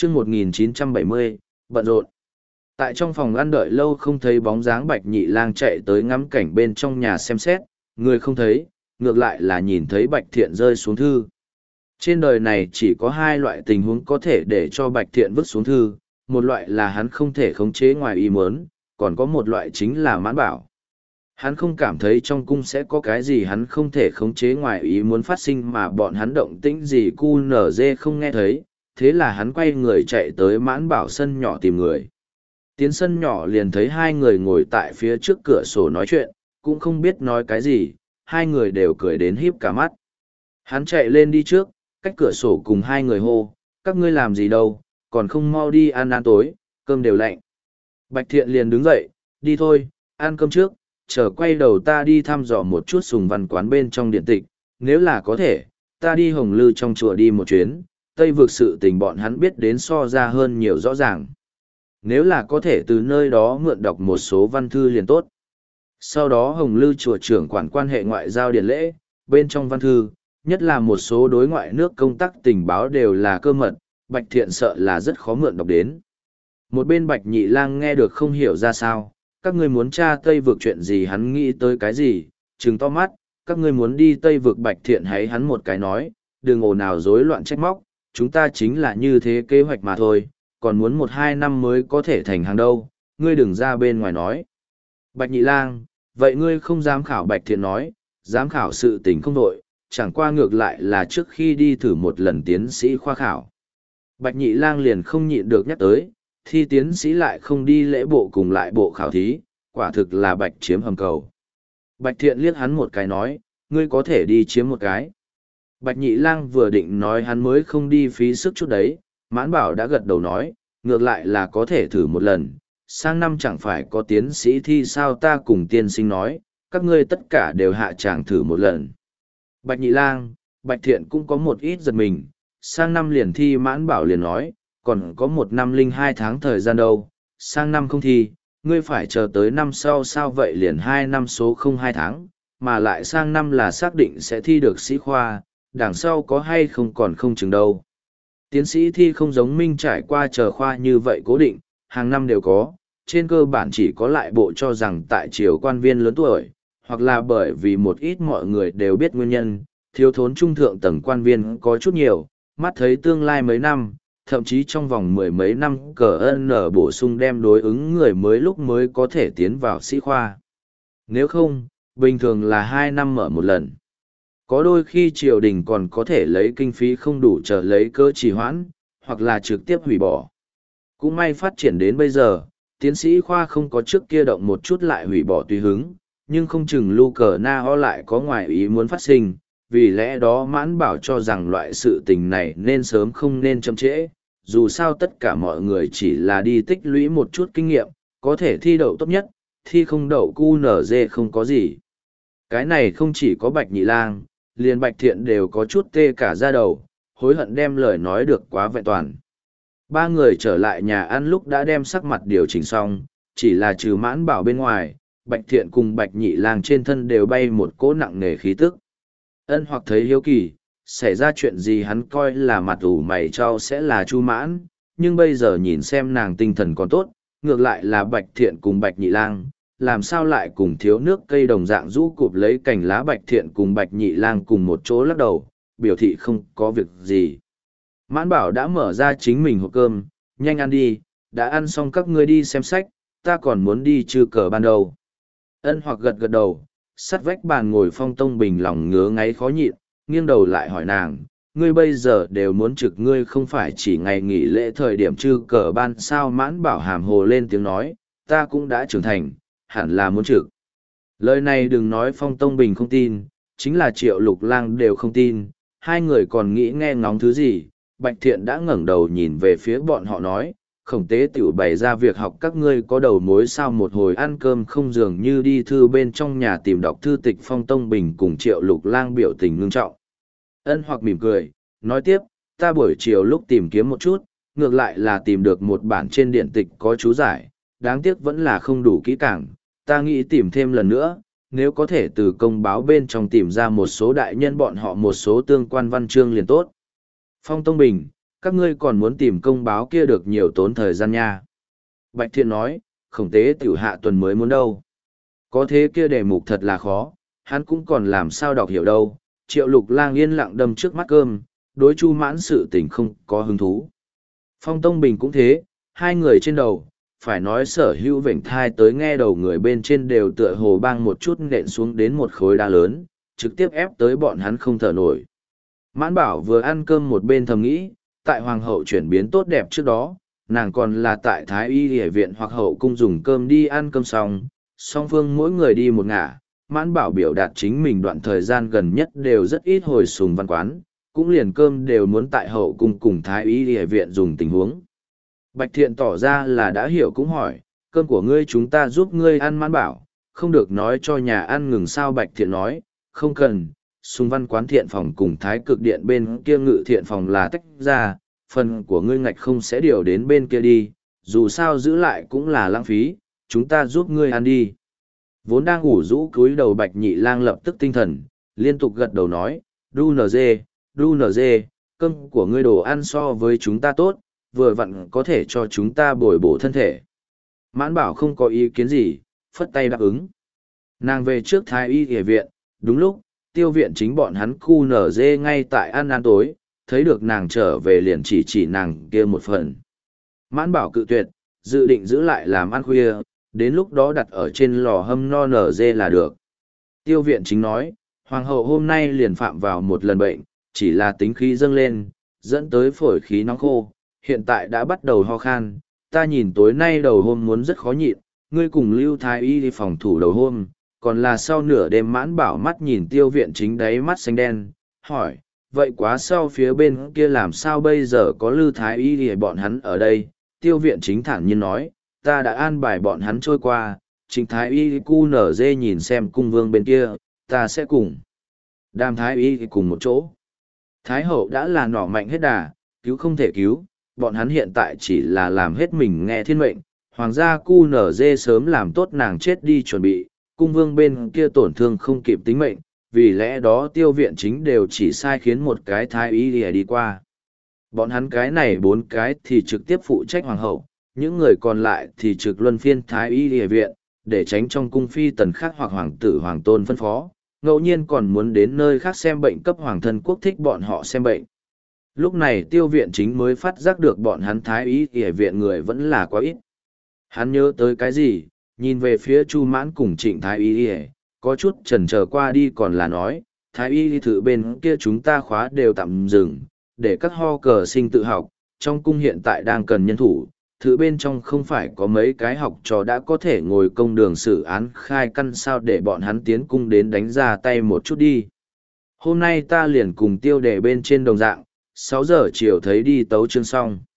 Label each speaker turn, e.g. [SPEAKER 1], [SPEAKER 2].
[SPEAKER 1] chương 1970, bận rộn. Tại trong phòng ăn đợi lâu không thấy bóng dáng Bạch Nhị Lang chạy tới ngắm cảnh bên trong nhà xem xét, người không thấy, ngược lại là nhìn thấy Bạch Thiện rơi xuống thư. Trên đời này chỉ có hai loại tình huống có thể để cho Bạch Thiện vứt xuống thư, một loại là hắn không thể khống chế ngoài ý muốn, còn có một loại chính là Mãn Bảo. Hắn không cảm thấy trong cung sẽ có cái gì hắn không thể khống chế ngoài ý muốn phát sinh mà bọn hắn động tĩnh gì cu nở dê không nghe thấy, thế là hắn quay người chạy tới Mãn Bảo sân nhỏ tìm người. Tiến sân nhỏ liền thấy hai người ngồi tại phía trước cửa sổ nói chuyện, cũng không biết nói cái gì, hai người đều cười đến híp cả mắt. Hắn chạy lên đi trước, cách cửa sổ cùng hai người hô, các ngươi làm gì đâu, còn không mau đi ăn tối, cơm đều lạnh. Bạch Thiện liền đứng dậy, đi thôi, ăn cơm trước, chờ quay đầu ta đi thăm dò một chút sùng văn quán bên trong điện tịch, nếu là có thể, ta đi Hồng Lư trong chùa đi một chuyến, Tây vực sự tình bọn hắn biết đến so ra hơn nhiều rõ ràng. Nếu là có thể từ nơi đó mượn đọc một số văn thư liền tốt. Sau đó Hồng Lư chùa trưởng quản quan hệ ngoại giao điển lễ, bên trong văn thư, nhất là một số đối ngoại nước công tác tình báo đều là cơ mật, Bạch Thiện sợ là rất khó mượn đọc đến. Một bên Bạch Nhị Lang nghe được không hiểu ra sao, các ngươi muốn tra Tây vực chuyện gì hắn nghĩ tới cái gì, trừng to mắt, các ngươi muốn đi Tây vực Bạch Thiện hãy hắn một cái nói, đừng ồn ào rối loạn trách móc, chúng ta chính là như thế kế hoạch mà thôi, còn muốn 1-2 năm mới có thể thành hàng đâu, ngươi đừng ra bên ngoài nói. Bạch Nhị Lang, vậy ngươi không dám khảo Bạch Thiện nói, dám khảo sự tình không đội, chẳng qua ngược lại là trước khi đi thử một lần tiến sĩ khoa khảo. Bạch Nhị Lang liền không nhịn được nhắc tới, thi tiến sĩ lại không đi lễ bộ cùng lại bộ khảo thí, quả thực là Bạch chiếm hầm cầu. Bạch Thiện liếc hắn một cái nói, ngươi có thể đi chiếm một cái. Bạch Nhị Lang vừa định nói hắn mới không đi phí sức chút đấy, Mãn Bảo đã gật đầu nói, ngược lại là có thể thử một lần, sang năm chẳng phải có tiến sĩ thi sao ta cùng tiên sinh nói, các ngươi tất cả đều hạ tràng thử một lần. Bạch Nhị Lang, Bạch Thiện cũng có một ít giật mình, sang năm liền thi Mãn Bảo liền nói, còn có 1 năm 02 tháng thời gian đâu, sang năm không thi, ngươi phải chờ tới năm sau sao vậy liền 2 năm số 02 tháng, mà lại sang năm là xác định sẽ thi được sĩ khoa, đằng sau có hay không còn không chừng đâu. Tiến sĩ thi không giống Minh trải qua chờ khoa như vậy cố định, hàng năm đều có, trên cơ bản chỉ có lại bộ cho rằng tại triều quan viên lớn tuổi, hoặc là bởi vì một ít mọi người đều biết nguyên nhân, thiếu thốn trung thượng tầng quan viên có chút nhiều, mắt thấy tương lai mấy năm, thậm chí trong vòng 10 mấy năm CN bổ sung đem đối ứng người mới lúc mới có thể tiến vào sĩ khoa. Nếu không, bình thường là 2 năm mở một lần. Có đôi khi triều đình còn có thể lấy kinh phí không đủ chờ lấy cơ trì hoãn, hoặc là trực tiếp hủy bỏ. Cũng may phát triển đến bây giờ, tiến sĩ khoa không có trước kia động một chút lại hủy bỏ tùy hứng, nhưng không chừng lưu cờ na ho lại có ngoài ý muốn phát sinh, vì lẽ đó Mãn Bảo cho rằng loại sự tình này nên sớm không nên chậm trễ, dù sao tất cả mọi người chỉ là đi tích lũy một chút kinh nghiệm, có thể thi đậu tốt nhất, thi không đậu cu nở dê không có gì. Cái này không chỉ có Bạch Nhị Lang, liền Bạch Thiện đều có chút tê cả da đầu, hối hận đem lời nói được quá vẹn toàn. Ba người trở lại nhà ăn lúc đã đem sắc mặt điều chỉnh xong, chỉ là trừ Mãn Bảo bên ngoài, Bạch Thiện cùng Bạch Nhị Lang trên thân đều bay một cỗ nặng nề khí tức. Ân Hoặc thấy hiếu kỳ, xảy ra chuyện gì hắn coi là mặt ủ mày trao sẽ là Chu Mãn, nhưng bây giờ nhìn xem nàng tinh thần còn tốt, ngược lại là Bạch Thiện cùng Bạch Nhị Lang, làm sao lại cùng thiếu nước cây đồng dạng rũ cụp lấy cành lá Bạch Thiện cùng Bạch Nhị Lang cùng một chỗ lắc đầu, biểu thị không có việc gì. Mãn Bảo đã mở ra chính mình hộp cơm, nhanh ăn đi, đã ăn xong các ngươi đi xem sách, ta còn muốn đi trừ cờ ban đầu. Ân Hoặc gật gật đầu, sắt vách bàn ngồi Phong Tông Bình lòng ngứa ngáy khó nhịn, nghiêng đầu lại hỏi nàng, ngươi bây giờ đều muốn trực ngươi không phải chỉ ngày nghỉ lễ thời điểm trừ cờ ban sao. Mãn Bảo hàm hồ lên tiếng nói, ta cũng đã trưởng thành, hẳn là muốn trực. Lời này đừng nói Phong Tông Bình không tin, chính là Triệu Lục Lang đều không tin, hai người còn nghĩ nghe ngóng thứ gì. Bạch Thiện đã ngẩng đầu nhìn về phía bọn họ nói, Khổng Tế tiểu bày ra việc học các ngươi có đầu mối sao. Một hồi ăn cơm không dường như đi thư bên trong nhà tìm đọc thư tịch. Phong Tông Bình cùng Triệu Lục Lang biểu tình ngưng trọng. Ân Hoặc mỉm cười, nói tiếp, ta buổi chiều lúc tìm kiếm một chút, ngược lại là tìm được một bản trên điện tịch có chú giải, đáng tiếc vẫn là không đủ kỹ càng, ta nghĩ tìm thêm lần nữa, nếu có thể từ công báo bên trong tìm ra một số đại nhân bọn họ một số tương quan văn chương liền tốt. Phong Tông Bình, Các ngươi còn muốn tìm công báo kia được nhiều tốn thời gian nha. Bạch Thiện nói, khổng tế tiểu hạ tuần mới muốn đâu. Có thế kia đề mục thật là khó, hắn cũng còn làm sao đọc hiểu đâu. Triệu Lục Lang yên lặng đâm trước mắt cơm, đối Chu Mãn sự tình không có hứng thú. Phong Tông Bình cũng thế, hai người trên đầu, phải nói sở hữu vểnh thai tới nghe đầu người bên trên đều tựa hồ bang một chút nện xuống đến một khối đá lớn, trực tiếp ép tới bọn hắn không thở nổi. Mãn Bảo vừa ăn cơm một bên thầm nghĩ, tại Hoàng hậu chuyển biến tốt đẹp trước đó, nàng còn là tại Thái Y Y viện hoặc hậu cung dùng cơm đi ăn cơm xong, song phương mỗi người đi một ngả. Mãn Bảo biểu đạt chính mình đoạn thời gian gần nhất đều rất ít hồi sùng văn quán, cũng liền cơm đều muốn tại hậu cung cùng Thái Y Y viện dùng tình huống. Bạch Thiện tỏ ra là đã hiểu cũng hỏi, cơm của ngươi chúng ta giúp ngươi ăn. Mãn Bảo, không được nói cho nhà ăn ngừng sao. Bạch Thiện nói, không cần, sùng văn quán thiện phòng cùng Thái Cực điện bên kia ngự thiện phòng là tách ra, phần của ngươi ngạch không sẽ điều đến bên kia đi, dù sao giữ lại cũng là lãng phí, chúng ta giúp ngươi ăn đi. Vốn đang ủ rũ cúi đầu Bạch Nhị Lang lập tức tinh thần, liên tục gật đầu nói, đu nờ dê, cơm của ngươi đồ ăn so với chúng ta tốt, vừa vặn có thể cho chúng ta bồi bổ thân thể. Mãn Bảo không có ý kiến gì, phất tay đáp ứng. Nàng về trước Thái Y Y viện, đúng lúc, Tiêu viện chính bọn hắn khu nở dê ngay tại ăn tối, thấy được nàng trở về liền chỉ nàng kia một phần. Mãn Bảo cự tuyệt, dự định giữ lại làm ăn khuya, đến lúc đó đặt ở trên lò hâm no nở dê là được. Tiêu viện chính nói, Hoàng hậu hôm nay liền phạm vào một lần bệnh, chỉ là tính khí dâng lên, dẫn tới phổi khí nóng khô, hiện tại đã bắt đầu ho khan, ta nhìn tối nay đầu hôm muốn rất khó nhịn, ngươi cùng Lưu Thái Y đi phòng thủ đầu hôm, còn là sau nửa đêm. Mãn Bảo mắt nhìn Tiêu viện chính đáy mắt xanh đen, hỏi, vậy quá sau phía bên kia làm sao bây giờ có Lưu Thái Y thì bọn hắn ở đây? Tiêu viện chính thản nhiên nói, ta đã an bài bọn hắn trôi qua, Trịnh Thái Y cu nở dê nhìn xem cung vương bên kia, ta sẽ cùng Đàm Thái Y cùng một chỗ. Thái hậu đã là nỏ mạnh hết đà, cứu không thể cứu, bọn hắn hiện tại chỉ là làm hết mình nghe thiên mệnh, hoàng gia cu nở dê sớm làm tốt nàng chết đi chuẩn bị, cung vương bên kia tổn thương không kịp tính mệnh, vì lẽ đó Tiêu viện chính đều chỉ sai khiến một cái Thái Y đi qua. Bọn hắn cái này 4 cái thì trực tiếp phụ trách hoàng hậu, những người còn lại thì trực luân phiên Thái Y viện, để tránh trong cung phi tần khác hoặc hoàng tử hoàng tôn phân phó, ngẫu nhiên còn muốn đến nơi khác xem bệnh cấp hoàng thân quốc thích bọn họ xem bệnh. Lúc này Tiêu viện chính mới phát giác được bọn hắn Thái Y viện người vẫn là quá ít. Hắn nhớ tới cái gì, nhìn về phía Chu Mãn cùng Trịnh Thái Y, có chút chần chờ qua đi còn là nói, Thái Y thử bên kia chúng ta khóa đều tạm dừng, để các ho cờ sinh tự học, trong cung hiện tại đang cần nhân thủ, thử bên trong không phải có mấy cái học trò đã có thể ngồi công đường xử án khai căn sao, để bọn hắn tiến cung đến đánh ra tay một chút đi. Hôm nay ta liền cùng Tiêu đề bên trên đồng dạng, 6 giờ chiều thấy đi tấu chương xong.